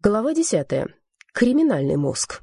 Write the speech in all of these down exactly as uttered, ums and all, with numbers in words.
Глава десятая. Криминальный мозг.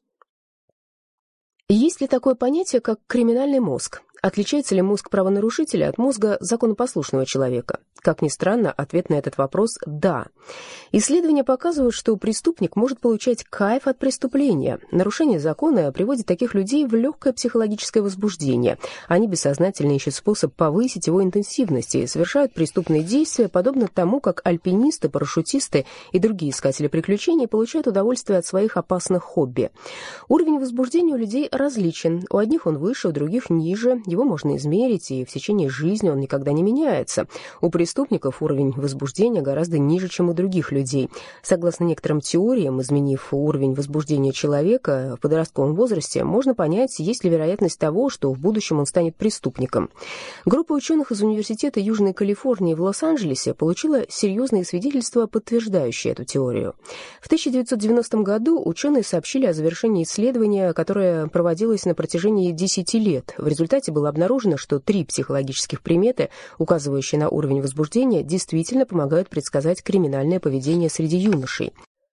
Есть ли такое понятие, как криминальный мозг? Отличается ли мозг правонарушителя от мозга законопослушного человека? Как ни странно, ответ на этот вопрос – да. Исследования показывают, что преступник может получать кайф от преступления. Нарушение закона приводит таких людей в легкое психологическое возбуждение. Они бессознательно ищут способ повысить его интенсивность и совершают преступные действия, подобно тому, как альпинисты, парашютисты и другие искатели приключений получают удовольствие от своих опасных хобби. Уровень возбуждения у людей различен. У одних он выше, у других ниже. Его можно измерить, и в течение жизни он никогда не меняется. У преступников уровень возбуждения гораздо ниже, чем у других людей. Согласно некоторым теориям, изменив уровень возбуждения человека в подростковом возрасте, можно понять, есть ли вероятность того, что в будущем он станет преступником. Группа ученых из Университета Южной Калифорнии в Лос-Анджелесе получила серьезные свидетельства, подтверждающие эту теорию. В тысяча девятьсот девяностом году ученые сообщили о завершении исследования, которое проводилось на протяжении десяти лет. В результате было обнаружено, что три психологических приметы, указывающие на уровень возбуждения, действительно помогают предсказать криминальное поведение среди юношей.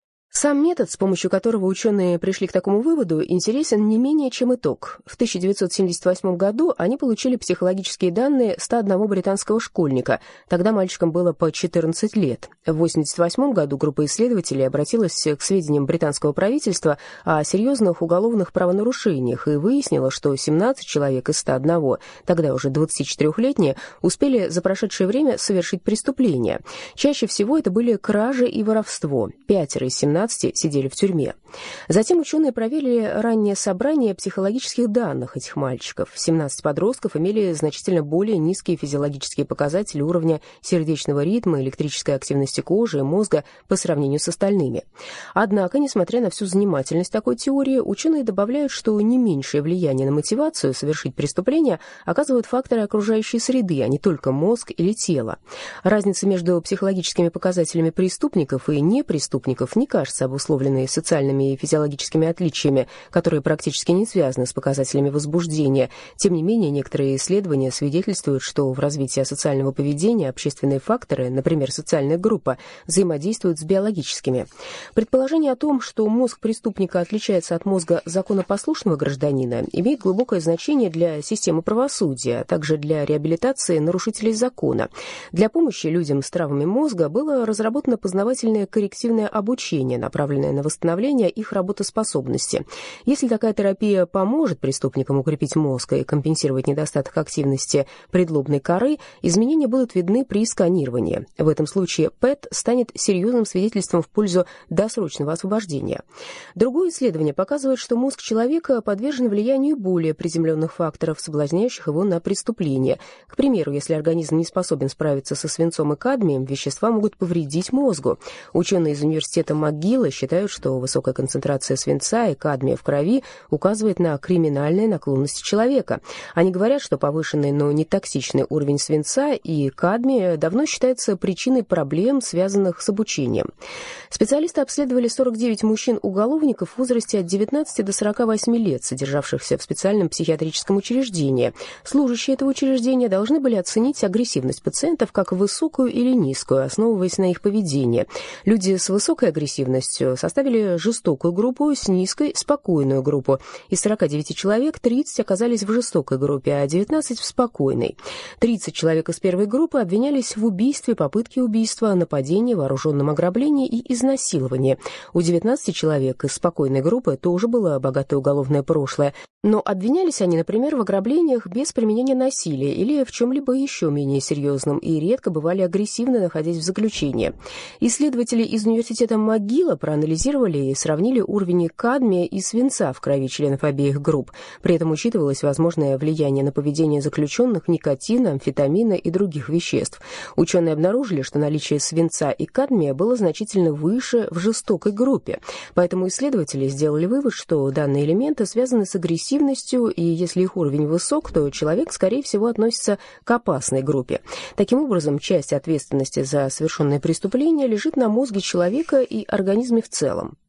Сам метод, с помощью которого ученые пришли к такому выводу, интересен не менее чем итог. В тысяча девятьсот семьдесят восьмом году они получили психологические данные ста одного британского школьника. Тогда мальчикам было по четырнадцать лет. В восемьдесят восьмом году группа исследователей обратилась к сведениям британского правительства о серьезных уголовных правонарушениях и выяснила, что семнадцать человек из ста одного, тогда уже двадцатичетырёхлетние, успели за прошедшее время совершить преступления. Чаще всего это были кражи и воровство. Пятеро из семнадцати сидели в тюрьме. Затем ученые проверили раннее собрание психологических данных этих мальчиков. семнадцать подростков имели значительно более низкие физиологические показатели уровня сердечного ритма, электрической активности кожи и мозга по сравнению с остальными. Однако, несмотря на всю занимательность такой теории, ученые добавляют, что не меньшее влияние на мотивацию совершить преступление оказывают факторы окружающей среды, а не только мозг или тело. Разница между психологическими показателями преступников и непреступников не кажется обусловленные социальными и физиологическими отличиями, которые практически не связаны с показателями возбуждения. Тем не менее, некоторые исследования свидетельствуют, что в развитии асоциального поведения общественные факторы, например, социальная группа, взаимодействуют с биологическими. Предположение о том, что мозг преступника отличается от мозга законопослушного гражданина, имеет глубокое значение для системы правосудия, а также для реабилитации нарушителей закона. Для помощи людям с травмами мозга было разработано познавательное коррективное обучение, направленное на восстановление их работоспособности. Если такая терапия поможет преступникам укрепить мозг и компенсировать недостаток активности предлобной коры, изменения будут видны при сканировании. В этом случае ПЭТ станет серьезным свидетельством в пользу досрочного освобождения. Другое исследование показывает, что мозг человека подвержен влиянию более приземленных факторов, соблазняющих его на преступление. К примеру, если организм не способен справиться со свинцом и кадмием, вещества могут повредить мозгу. Ученые из университета МcGill считают, что высокая концентрация свинца и кадмия в крови указывает на криминальные наклонности человека. Они говорят, что повышенный, но не токсичный уровень свинца и кадмия давно считается причиной проблем, связанных с обучением. Специалисты обследовали сорок девять мужчин-уголовников в возрасте от девятнадцати до сорока восьми лет, содержавшихся в специальном психиатрическом учреждении. Служащие этого учреждения должны были оценить агрессивность пациентов как высокую или низкую, основываясь на их поведении. Люди с высокой агрессивностью составили жестокую группу, с низкой – спокойную группу. Из сорока девяти человек тридцать оказались в жестокой группе, а девятнадцать – в спокойной. тридцать человек из первой группы обвинялись в убийстве, попытке убийства, нападении, вооруженном ограблении и изнасиловании. У девятнадцати человек из спокойной группы тоже было богатое уголовное прошлое, но обвинялись они, например, в ограблениях без применения насилия или в чем-либо еще менее серьезном и редко бывали агрессивны, находясь в заключении. Исследователи из университета МcGill проанализировали и сравнили уровни кадмия и свинца в крови членов обеих групп. При этом учитывалось возможное влияние на поведение заключенных никотина, амфетамина и других веществ. Ученые обнаружили, что наличие свинца и кадмия было значительно выше в жестокой группе. Поэтому исследователи сделали вывод, что данные элементы связаны с агрессивностью, и если их уровень высок, то человек, скорее всего, относится к опасной группе. Таким образом, часть ответственности за совершенное преступление лежит на мозге человека и организме в целом.